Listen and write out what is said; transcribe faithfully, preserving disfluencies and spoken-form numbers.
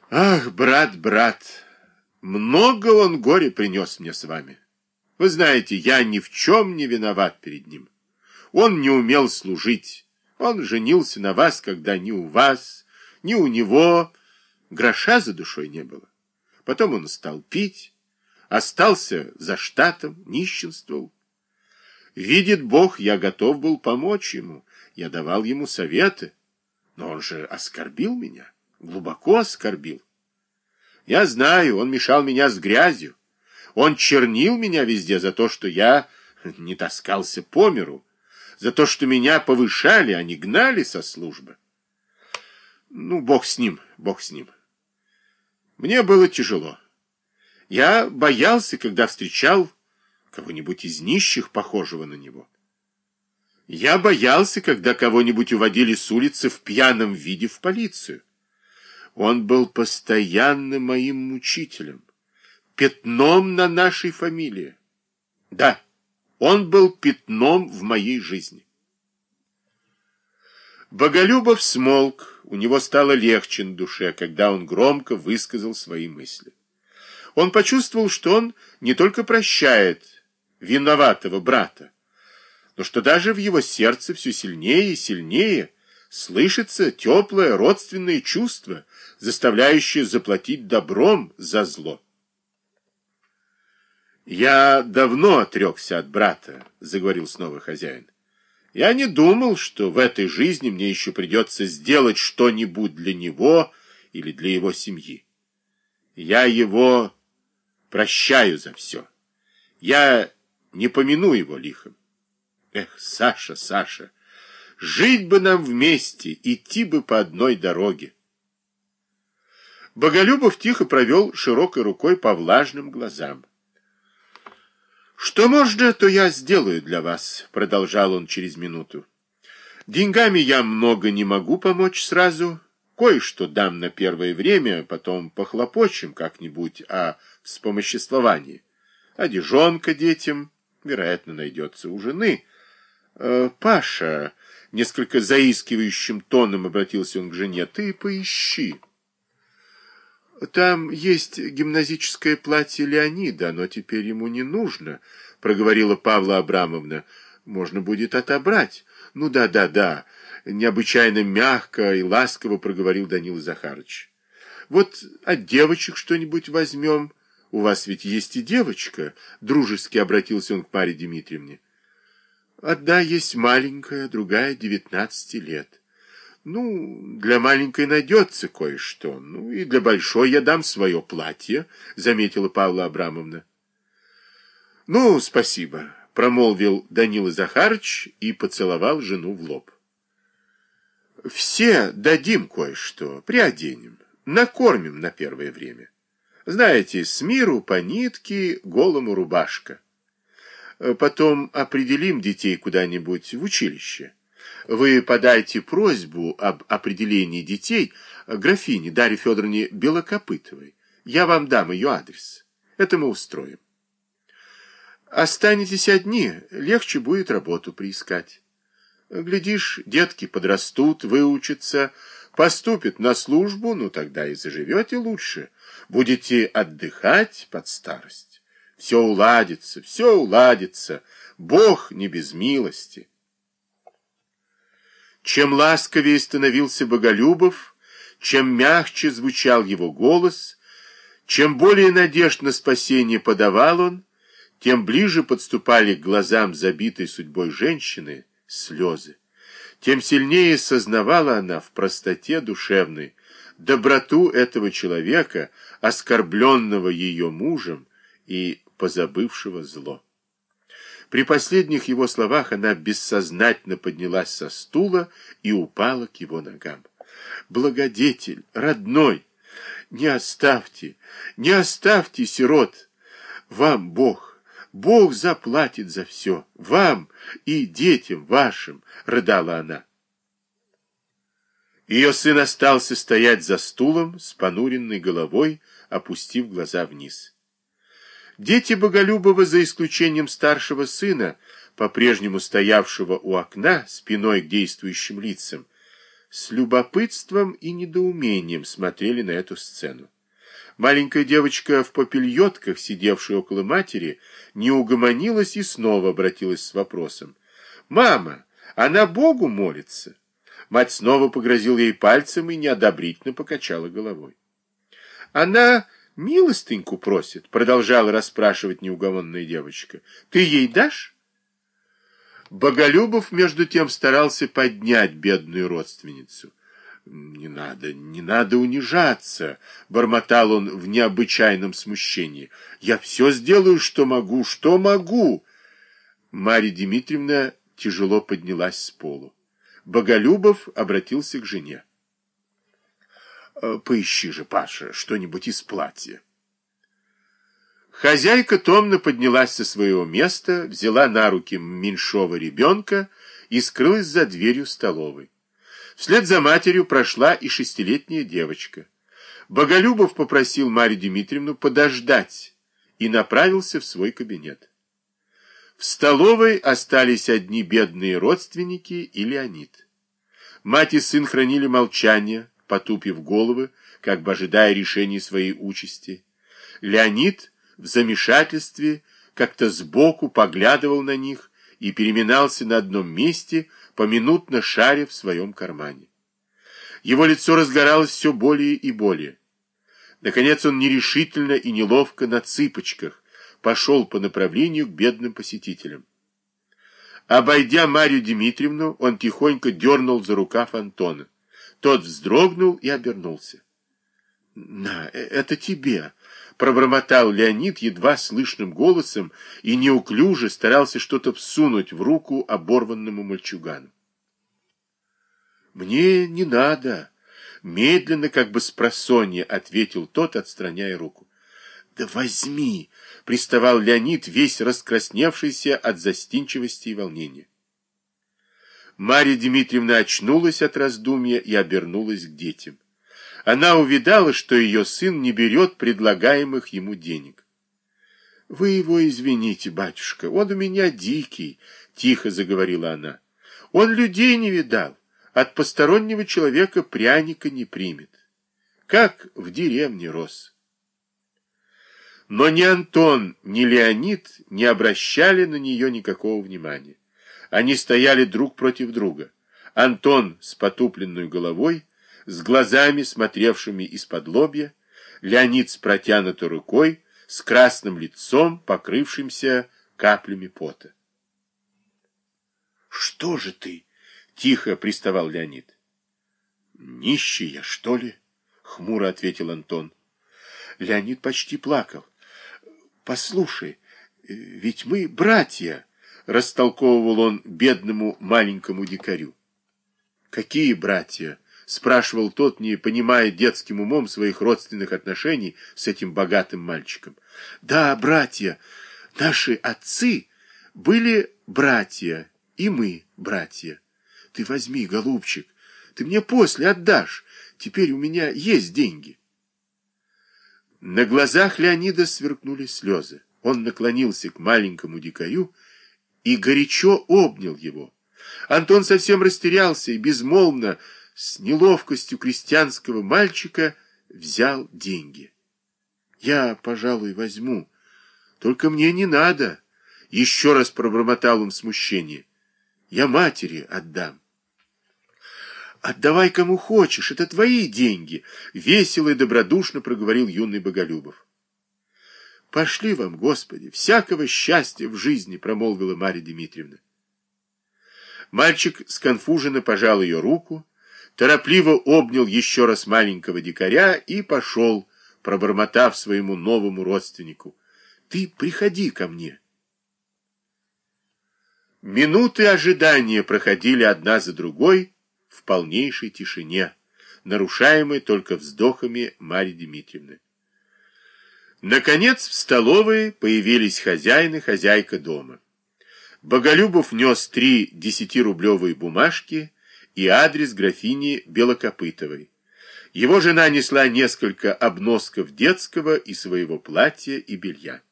Ах, брат, брат, много он горя принес мне с вами. Вы знаете, я ни в чем не виноват перед ним. Он не умел служить. Он женился на вас, когда ни у вас, ни у него гроша за душой не было. Потом он стал пить, остался за штатом, нищенствовал. Видит Бог, я готов был помочь ему, я давал ему советы, но он же оскорбил меня, глубоко оскорбил. Я знаю, он мешал меня с грязью, он чернил меня везде за то, что я не таскался по миру, за то, что меня повышали, а не гнали со службы. Ну, Бог с ним, Бог с ним. Мне было тяжело. Я боялся, когда встречал кого-нибудь из нищих, похожего на него. Я боялся, когда кого-нибудь уводили с улицы в пьяном виде в полицию. Он был постоянно моим мучителем, пятном на нашей фамилии. Да, он был пятном в моей жизни. Боголюбов смолк, у него стало легче на душе, когда он громко высказал свои мысли. Он почувствовал, что он не только прощает виноватого брата, но что даже в его сердце все сильнее и сильнее слышится теплое родственное чувство, заставляющее заплатить добром за зло. «Я давно отрекся от брата», — заговорил снова хозяин. «Я не думал, что в этой жизни мне еще придется сделать что-нибудь для него или для его семьи. Я его прощаю за все. Я не помяну его лихом. Эх, Саша, Саша, жить бы нам вместе, идти бы по одной дороге». Боголюбов тихо провел широкой рукой по влажным глазам. «Что можно, то я сделаю для вас», — продолжал он через минуту. «Деньгами я много не могу помочь сразу. Кое-что дам на первое время, потом похлопочем как-нибудь о вспомоществовании. Одежонка детям, вероятно, найдется у жены. Э, Паша», — несколько заискивающим тоном обратился он к жене, — «ты поищи. Там есть гимназическое платье Леонида, но теперь ему не нужно», — проговорила Павла Абрамовна. «Можно будет отобрать». «Ну да, да, да», — необычайно мягко и ласково проговорил Данила Захарыч. «Вот от девочек что-нибудь возьмем. У вас ведь есть и девочка», — дружески обратился он к Марье Дмитриевне. «Одна есть маленькая, другая девятнадцати лет». «Ну, для маленькой найдется кое-что. Ну, и для большой я дам свое платье», — заметила Павла Абрамовна. «Ну, спасибо», — промолвил Данила Захарыч и поцеловал жену в лоб. «Все дадим кое-что, приоденем, накормим на первое время. Знаете, с миру по нитке, голому рубашка. Потом определим детей куда-нибудь в училище. Вы подайте просьбу об определении детей графине Дарье Федоровне Белокопытовой. Я вам дам ее адрес. Это мы устроим. Останетесь одни, легче будет работу приискать. Глядишь, детки подрастут, выучатся, поступят на службу, ну тогда и заживете лучше. Будете отдыхать под старость. Все уладится, все уладится. Бог не без милости». Чем ласковее становился Боголюбов, чем мягче звучал его голос, чем более надежд на спасение подавал он, тем ближе подступали к глазам забитой судьбой женщины слезы, тем сильнее сознавала она в простоте душевной доброту этого человека, оскорбленного ее мужем и позабывшего зло. При последних его словах она бессознательно поднялась со стула и упала к его ногам. «Благодетель, родной, не оставьте, не оставьте сирот. Вам Бог, Бог заплатит за все, вам и детям вашим», — рыдала она. Ее сын остался стоять за стулом с понуренной головой, опустив глаза вниз. Дети Боголюбова, за исключением старшего сына, по-прежнему стоявшего у окна, спиной к действующим лицам, с любопытством и недоумением смотрели на эту сцену. Маленькая девочка в попельотках, сидевшая около матери, не угомонилась и снова обратилась с вопросом. «Мама, она Богу молится?» Мать снова погрозила ей пальцем и неодобрительно покачала головой. «Она милостыньку просит», — продолжала расспрашивать неугомонная девочка. «Ты ей дашь?» Боголюбов, между тем, старался поднять бедную родственницу. «Не надо, не надо унижаться», — бормотал он в необычайном смущении. «Я все сделаю, что могу, что могу». Марья Дмитриевна тяжело поднялась с полу. Боголюбов обратился к жене. «Поищи же, Паша, что-нибудь из платья». Хозяйка томно поднялась со своего места, взяла на руки меньшого ребенка и скрылась за дверью столовой. Вслед за матерью прошла и шестилетняя девочка. Боголюбов попросил Марью Дмитриевну подождать и направился в свой кабинет. В столовой остались одни бедные родственники и Леонид. Мать и сын хранили молчание, потупив головы, как бы ожидая решения своей участи. Леонид в замешательстве как-то сбоку поглядывал на них и переминался на одном месте, поминутно шаря в своем кармане. Его лицо разгоралось все более и более. Наконец он нерешительно и неловко на цыпочках пошел по направлению к бедным посетителям. Обойдя Марью Дмитриевну, он тихонько дернул за рукав Антона. Тот вздрогнул и обернулся. — На, это тебе! — пробормотал Леонид едва слышным голосом и неуклюже старался что-то всунуть в руку оборванному мальчугану. — Мне не надо! — медленно, как бы спросонья, ответил тот, отстраняя руку. — Да возьми! — приставал Леонид, весь раскрасневшийся от застенчивости и волнения. Марья Дмитриевна очнулась от раздумья и обернулась к детям. Она увидала, что ее сын не берет предлагаемых ему денег. — Вы его извините, батюшка, он у меня дикий, — тихо заговорила она. — Он людей не видал, от постороннего человека пряника не примет. Как в деревне рос. Но ни Антон, ни Леонид не обращали на нее никакого внимания. Они стояли друг против друга. Антон с потупленной головой, с глазами, смотревшими из-под лобья, Леонид с протянутой рукой, с красным лицом, покрывшимся каплями пота. — Что же ты? — тихо приставал Леонид. — Нищий я, что ли? — хмуро ответил Антон. Леонид почти плакал. — Послушай, ведь мы братья, — растолковывал он бедному маленькому дикарю. — Какие братья? — спрашивал тот, не понимая детским умом своих родственных отношений с этим богатым мальчиком. — Да, братья, наши отцы были братья, и мы братья. Ты возьми, голубчик, ты мне после отдашь, теперь у меня есть деньги. На глазах Леонида сверкнули слезы. Он наклонился к маленькому дикарю и горячо обнял его. Антон совсем растерялся и безмолвно, с неловкостью крестьянского мальчика, взял деньги. — Я, пожалуй, возьму. Только мне не надо, — еще раз пробормотал он в смущении. — Я матери отдам. — Отдавай кому хочешь, это твои деньги, — весело и добродушно проговорил юный Боголюбов. — Пошли вам, Господи, всякого счастья в жизни, — промолвила Марья Дмитриевна. Мальчик сконфуженно пожал ее руку, торопливо обнял еще раз маленького дикаря и пошел, пробормотав своему новому родственнику: «Ты приходи ко мне». Минуты ожидания проходили одна за другой в полнейшей тишине, нарушаемой только вздохами Марьи Дмитриевны. Наконец в столовой появились хозяин и хозяйка дома. Боголюбов нес три десятирублевые бумажки и адрес графини Белокопытовой. Его жена несла несколько обносков детского и своего платья и белья.